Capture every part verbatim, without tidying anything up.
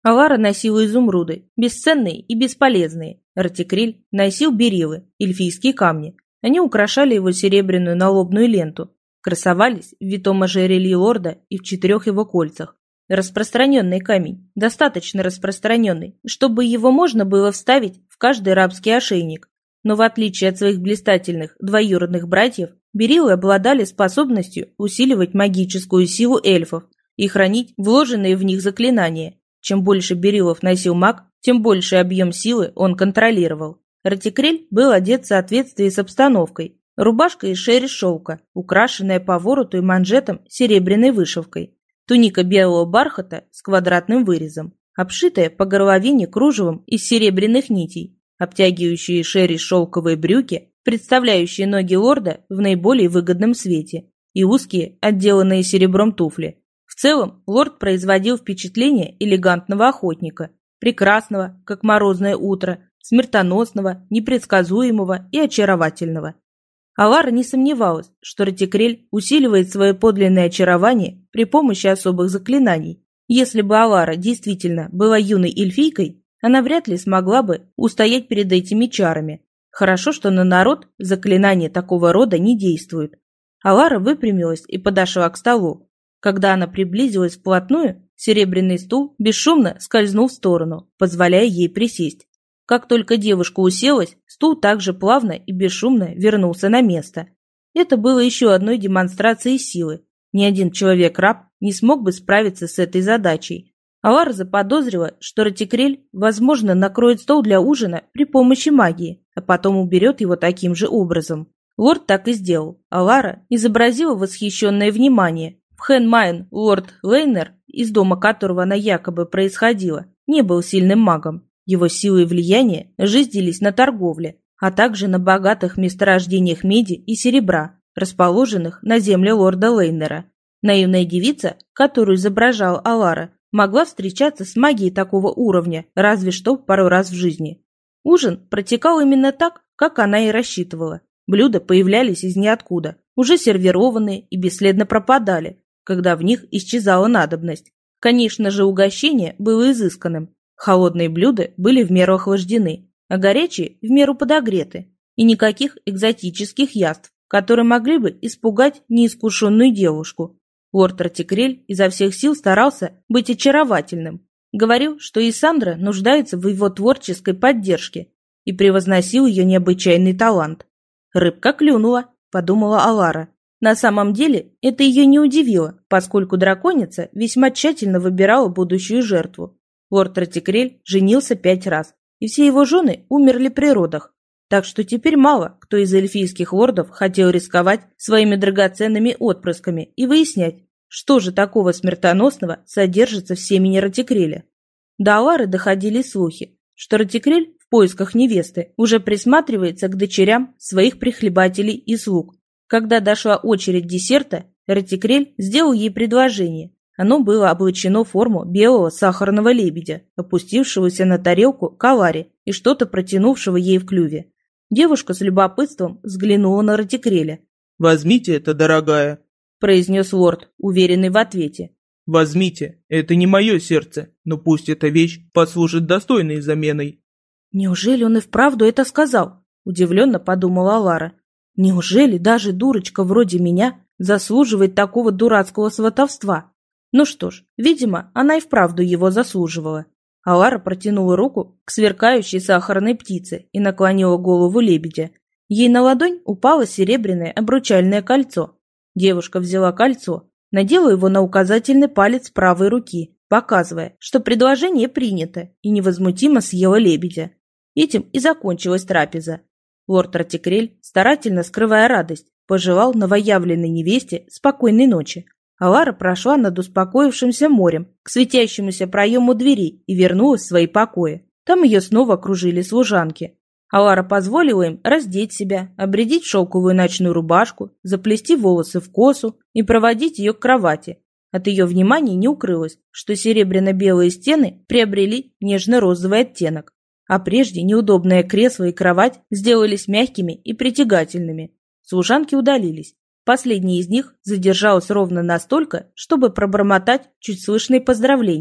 Алара носила изумруды, бесценные и бесполезные. Ратикриль носил бериллы, эльфийские камни. Они украшали его серебряную налобную ленту, красовались в витом ожерелье лорда и в четырех его кольцах. Распространенный камень, достаточно распространенный, чтобы его можно было вставить в каждый рабский ошейник. Но в отличие от своих блистательных двоюродных братьев, бериллы обладали способностью усиливать магическую силу эльфов и хранить вложенные в них заклинания. Чем больше бериллов носил маг, тем больший объем силы он контролировал. Ратикриль был одет в соответствии с обстановкой. Рубашка из шерри шелка, украшенная по вороту и манжетам серебряной вышивкой. Туника белого бархата с квадратным вырезом, обшитая по горловине кружевом из серебряных нитей, обтягивающие шерри шелковые брюки, представляющие ноги лорда в наиболее выгодном свете, и узкие, отделанные серебром туфли. В целом, лорд производил впечатление элегантного охотника, прекрасного, как морозное утро, смертоносного, непредсказуемого и очаровательного. Алара не сомневалась, что Ратикриль усиливает свое подлинное очарование при помощи особых заклинаний. Если бы Алара действительно была юной эльфийкой, она вряд ли смогла бы устоять перед этими чарами. Хорошо, что на народ заклинания такого рода не действуют. Алара выпрямилась и подошла к столу. Когда она приблизилась вплотную, серебряный стул бесшумно скользнул в сторону, позволяя ей присесть. Как только девушка уселась, стул также плавно и бесшумно вернулся на место. Это было еще одной демонстрацией силы. Ни один человек-раб не смог бы справиться с этой задачей. Алара заподозрила, что Ратикриль, возможно, накроет стол для ужина при помощи магии, а потом уберет его таким же образом. Лорд так и сделал. Алара изобразила восхищенное внимание. В Хенмайн лорд Лейнер, из дома которого она якобы происходила, не был сильным магом. Его силы и влияние жизнились на торговле, а также на богатых месторождениях меди и серебра, расположенных на земле лорда Лейнера. Наивная девица, которую изображал Алара, могла встречаться с магией такого уровня разве что пару раз в жизни. Ужин протекал именно так, как она и рассчитывала. Блюда появлялись из ниоткуда, уже сервированные и бесследно пропадали, когда в них исчезала надобность. Конечно же, угощение было изысканным. Холодные блюда были в меру охлаждены, а горячие в меру подогреты. И никаких экзотических яств, которые могли бы испугать неискушенную девушку. Лорд Ратикриль изо всех сил старался быть очаровательным. Говорил, что Исандра нуждается в его творческой поддержке и превозносил ее необычайный талант. «Рыбка клюнула», — подумала Алара. На самом деле это ее не удивило, поскольку драконица весьма тщательно выбирала будущую жертву. Лорд Ратикриль женился пять раз, и все его жены умерли при родах, так что теперь мало кто из эльфийских лордов хотел рисковать своими драгоценными отпрысками и выяснять, что же такого смертоносного содержится в семени Ратикриля. До Алары доходили слухи, что Ратикриль в поисках невесты уже присматривается к дочерям своих прихлебателей и слуг. Когда дошла очередь десерта, Ратикриль сделал ей предложение. Оно было облачено в форму белого сахарного лебедя, опустившегося на тарелку к Аларе и что-то протянувшего ей в клюве. Девушка с любопытством взглянула на Ратикриля. «Возьмите это, дорогая», – произнес лорд, уверенный в ответе. «Возьмите, это не мое сердце, но пусть эта вещь послужит достойной заменой». «Неужели он и вправду это сказал?» – удивленно подумала Алара. «Неужели даже дурочка вроде меня заслуживает такого дурацкого сватовства?» Ну что ж, видимо, она и вправду его заслуживала. Алара протянула руку к сверкающей сахарной птице и наклонила голову лебедя. Ей на ладонь упало серебряное обручальное кольцо. Девушка взяла кольцо, надела его на указательный палец правой руки, показывая, что предложение принято, и невозмутимо съела лебедя. Этим и закончилась трапеза. Лорд Ратикриль, старательно скрывая радость, пожелал новоявленной невесте спокойной ночи. Алара прошла над успокоившимся морем к светящемуся проему двери и вернулась в свои покои. Там ее снова окружили служанки. Алара позволила им раздеть себя, обрядить в шелковую ночную рубашку, заплести волосы в косу и проводить ее к кровати. От ее внимания не укрылось, что серебряно-белые стены приобрели нежно-розовый оттенок, а прежде неудобное кресло и кровать сделались мягкими и притягательными. Служанки удалились. Последняя из них задержалась ровно настолько, чтобы пробормотать чуть слышные поздравления,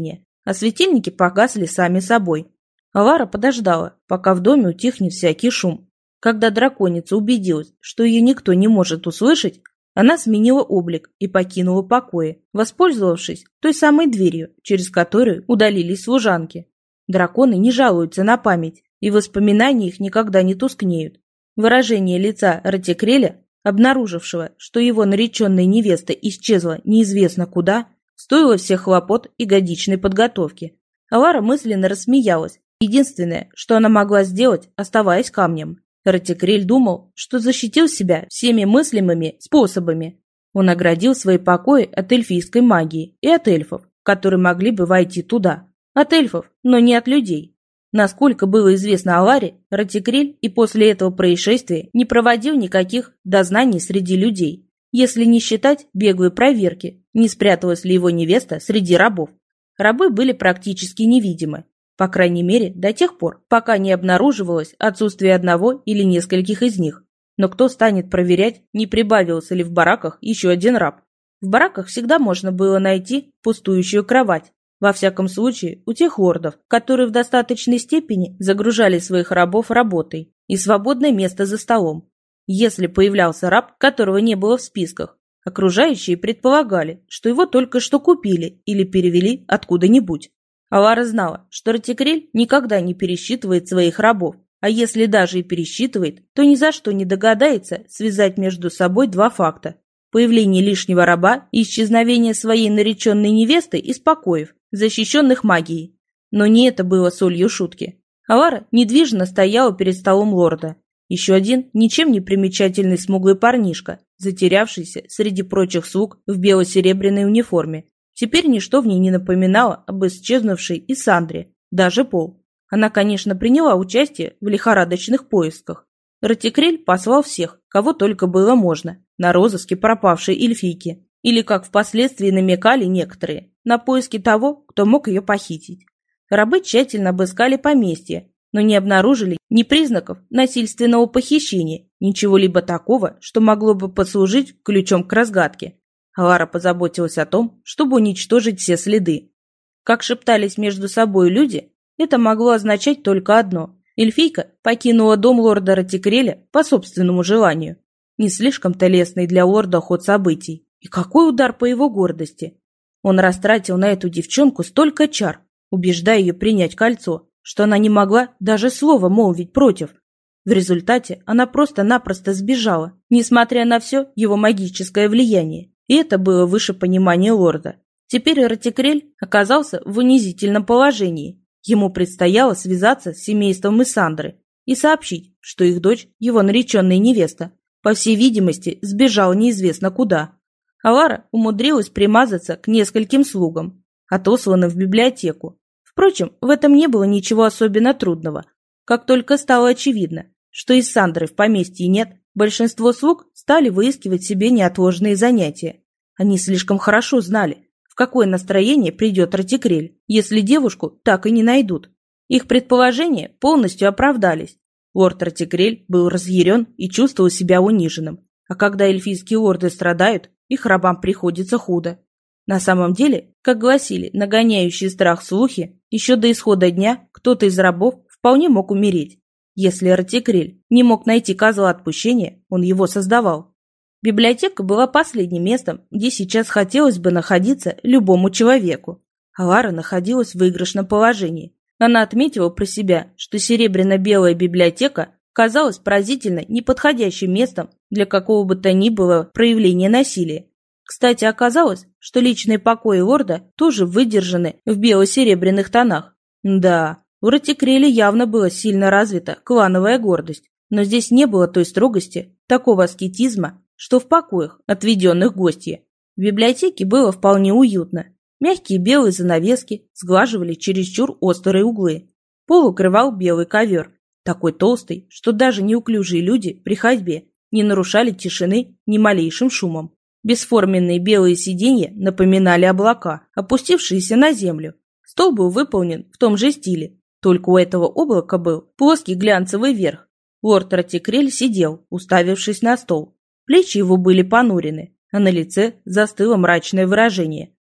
а светильники погасли сами собой. Алара подождала, пока в доме утихнет всякий шум. Когда драконица убедилась, что ее никто не может услышать, она сменила облик и покинула покои, воспользовавшись той самой дверью, через которую удалились служанки. Драконы не жалуются на память, и воспоминания их никогда не тускнеют. Выражение лица Ратикреля, обнаружившего, что его нареченная невеста исчезла неизвестно куда, стоило всех хлопот и годичной подготовки. Алара мысленно рассмеялась. Единственное, что она могла сделать, оставаясь камнем. Ратикрель думал, что защитил себя всеми мыслимыми способами. Он оградил свои покои от эльфийской магии и от эльфов, которые могли бы войти туда. От эльфов, но не от людей. Насколько было известно Аларе, Ратикрель и после этого происшествия не проводил никаких дознаний среди людей, если не считать беглой проверки, не спряталась ли его невеста среди рабов. Рабы были практически невидимы, по крайней мере до тех пор, пока не обнаруживалось отсутствие одного или нескольких из них. Но кто станет проверять, не прибавился ли в бараках еще один раб? В бараках всегда можно было найти пустующую кровать. Во всяком случае, у тех лордов, которые в достаточной степени загружали своих рабов работой, и свободное место за столом. Если появлялся раб, которого не было в списках, окружающие предполагали, что его только что купили или перевели откуда-нибудь. Алара знала, что Ратикрель никогда не пересчитывает своих рабов, а если даже и пересчитывает, то ни за что не догадается связать между собой два факта: появление лишнего раба и исчезновение своей нареченной невесты из покоев, защищенных магией. Но не это было солью шутки. Алара недвижно стояла перед столом лорда. Еще один ничем не примечательный смуглый парнишка, затерявшийся среди прочих слуг в бело-серебряной униформе. Теперь ничто в ней не напоминало об исчезнувшей Исандре, даже Пол. Она, конечно, приняла участие в лихорадочных поисках. Ратикрель послал всех, кого только было можно, на розыске пропавшей эльфийки, или, как впоследствии намекали некоторые, на поиски того, кто мог ее похитить. Рабы тщательно обыскали поместье, но не обнаружили ни признаков насильственного похищения, ничего-либо такого, что могло бы послужить ключом к разгадке. Алара позаботилась о том, чтобы уничтожить все следы. Как шептались между собой люди, это могло означать только одно: эльфийка покинула дом лорда Ратикреля по собственному желанию. Не слишком-то лестный для лорда ход событий. И какой удар по его гордости! Он растратил на эту девчонку столько чар, убеждая ее принять кольцо, что она не могла даже слова молвить против. В результате она просто-напросто сбежала, несмотря на все его магическое влияние. И это было выше понимания лорда. Теперь Ратикрель оказался в унизительном положении. Ему предстояло связаться с семейством Исандры и сообщить, что их дочь, его нареченная невеста, по всей видимости, сбежала неизвестно куда. Алара умудрилась примазаться к нескольким слугам, отосланным в библиотеку. Впрочем, в этом не было ничего особенно трудного. Как только стало очевидно, что Исандры в поместье нет, большинство слуг стали выискивать себе неотложные занятия. Они слишком хорошо знали, в какое настроение придет Ратикрель, если девушку так и не найдут. Их предположения полностью оправдались. Лорд Ратикрель был разъярен и чувствовал себя униженным. А когда эльфийские лорды страдают, их рабам приходится худо. На самом деле, как гласили нагоняющие страх слухи, еще до исхода дня кто-то из рабов вполне мог умереть. Если Ратикрель не мог найти козла отпущения, он его создавал. Библиотека была последним местом, где сейчас хотелось бы находиться любому человеку. Алара находилась в выигрышном положении. Она отметила про себя, что серебряно-белая библиотека казалась поразительно неподходящим местом для какого бы то ни было проявления насилия. Кстати, оказалось, что личные покои лорда тоже выдержаны в бело-серебряных тонах. Да, у Ратикреля явно была сильно развита клановая гордость, но здесь не было той строгости, такого аскетизма, что в покоях, отведенных гостье. В библиотеке было вполне уютно. Мягкие белые занавески сглаживали чересчур острые углы. Пол укрывал белый ковер, такой толстый, что даже неуклюжие люди при ходьбе не нарушали тишины ни малейшим шумом. Бесформенные белые сиденья напоминали облака, опустившиеся на землю. Стол был выполнен в том же стиле, только у этого облака был плоский глянцевый верх. Лорд Ратикрель сидел, уставившись на стол. Плечи его были понурены, а на лице застыло мрачное выражение.